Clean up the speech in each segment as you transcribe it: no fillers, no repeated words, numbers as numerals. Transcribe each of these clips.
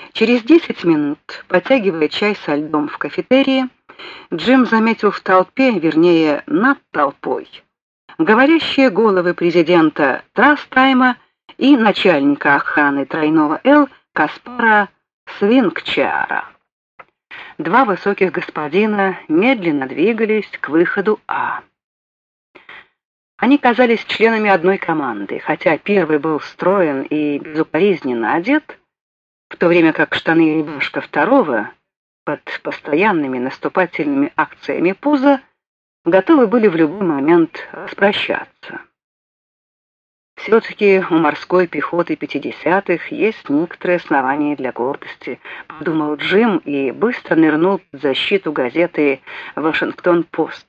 Через 10 минут, потягивая чай со льдом в кафетерии, Джим заметил в толпе, вернее, над толпой, говорящие головы президента Трастайма и начальника охраны тройного «Л» Каспара Свингчара. Два высоких господина медленно двигались к выходу А. Они казались членами одной команды, хотя первый был строен и безукоризненно одет, в то время как штаны и рубашка второго, под постоянными наступательными акциями пуза, готовы были в любой момент распрощаться. Все-таки у морской пехоты 50-х есть некоторые основания для гордости, подумал Джим и быстро нырнул под защиту газеты «Вашингтон-Пост».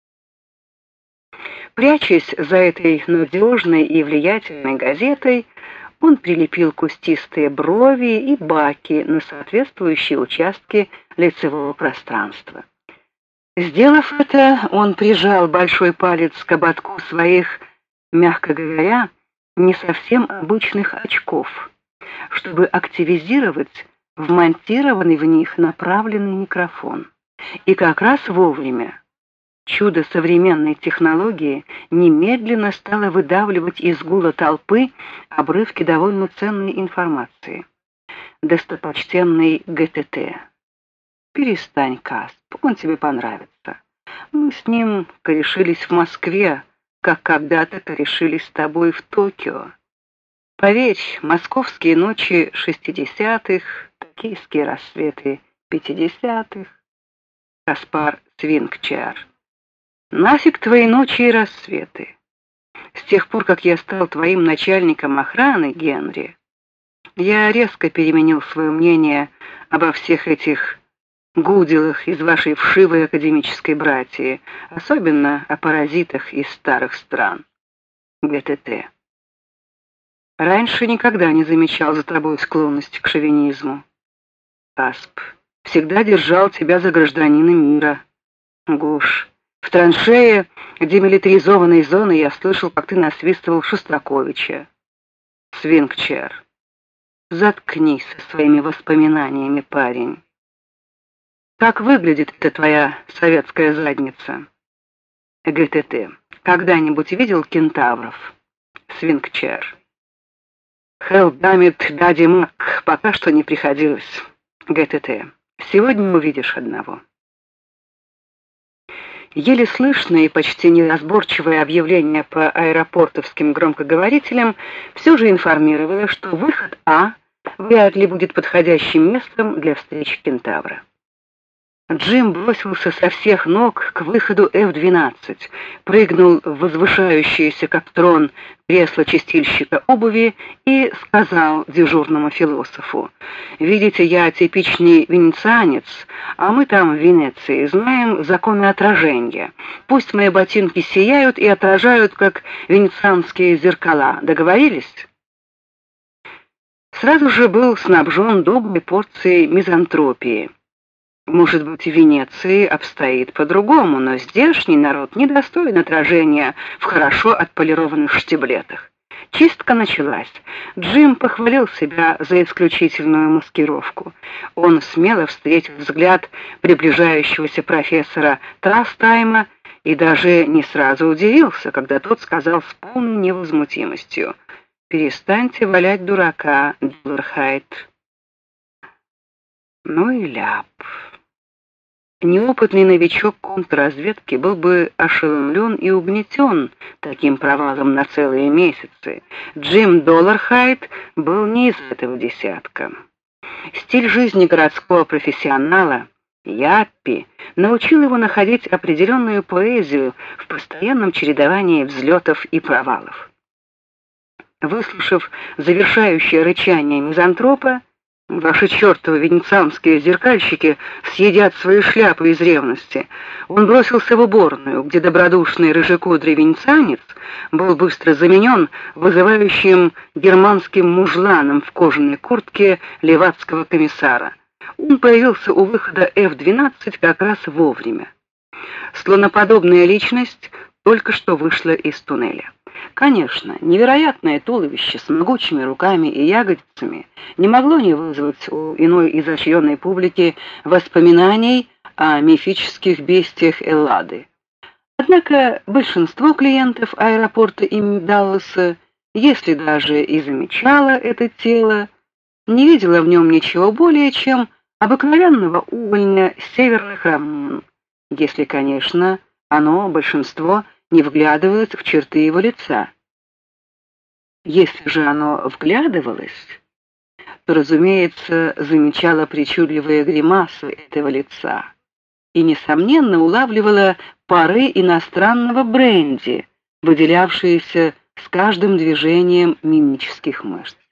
Прячась за этой надежной и влиятельной газетой, он прилепил кустистые брови и баки на соответствующие участки лицевого пространства. Сделав это, он прижал большой палец к ободку своих, мягко говоря, не совсем обычных очков, чтобы активизировать вмонтированный в них направленный микрофон. И как раз вовремя чудо современной технологии немедленно стало выдавливать из гула толпы обрывки довольно ценной информации. Достопочтенный ГТТ. Перестань, Касп, он тебе понравится. Мы с ним корешились в Москве, как когда-то корешились с тобой в Токио. Поверь, московские ночи 60-х, токийские рассветы 50-х. Каспар Свингчар. Нафиг твои ночи и рассветы. С тех пор, как я стал твоим начальником охраны, Генри, я резко переменил свое мнение обо всех этих гуделах из вашей вшивой академической братьи, особенно о паразитах из старых стран. ГТТ. Раньше никогда не замечал за тобой склонность к шовинизму. Касп. Всегда держал тебя за гражданина мира. Гуш. В траншее демилитаризованной зоны я слышал, как ты насвистывал Шостаковича. Свингчар. Заткнись со своими воспоминаниями, парень. Как выглядит эта твоя советская задница? ГТТ. Когда-нибудь видел кентавров? Свингчар. Hell damn it, Дади Мак, пока что не приходилось. ГТТ. Сегодня увидишь одного. Еле слышное и почти неразборчивое объявление по аэропортовским громкоговорителям все же информировало, что выход А вряд ли будет подходящим местом для встречи кентавра. Джим бросился со всех ног к выходу F-12, прыгнул в возвышающееся как трон кресло чистильщика обуви и сказал дежурному философу: «Видите, я типичный венецианец, а мы там в Венеции знаем законы отражения. Пусть мои ботинки сияют и отражают, как венецианские зеркала. Договорились?» Сразу же был снабжен доброй порцией мизантропии. Может быть, в Венеции обстоит по-другому, но здешний народ недостоин отражения в хорошо отполированных штиблетах. Чистка началась. Джим похвалил себя за исключительную маскировку. Он смело встретил взгляд приближающегося профессора Трастайма и даже не сразу удивился, когда тот сказал с полной невозмутимостью: «Перестаньте валять дурака, Диллерхайт». Ну и ляп. Неопытный новичок контрразведки был бы ошеломлен и угнетен таким провалом на целые месяцы. Джим Доллархайт был не из этого десятка. Стиль жизни городского профессионала, яппи, научил его находить определенную поэзию в постоянном чередовании взлетов и провалов. Выслушав завершающее рычание мизантропа: «Ваши чертовы венецианские зеркальщики съедят свои шляпы из ревности», он бросился в уборную, где добродушный рыжекудрый венецианец был быстро заменен вызывающим германским мужланом в кожаной куртке левацкого комиссара. Он появился у выхода F-12 как раз вовремя. Слоноподобная личность только что вышла из туннеля. Конечно, невероятное туловище с могучими руками и ягодицами не могло не вызвать у иной изощренной публики воспоминаний о мифических бестиях Эллады. Однако большинство клиентов аэропорта имени Далласа, если даже и замечало это тело, не видела в нем ничего более, чем обыкновенного увольня с северных равнин, если, конечно, оно, большинство, не вглядывалось в черты его лица. Если же оно вглядывалось, то, разумеется, замечало причудливые гримасы этого лица и, несомненно, улавливало пары иностранного бренди, выделявшиеся с каждым движением мимических мышц.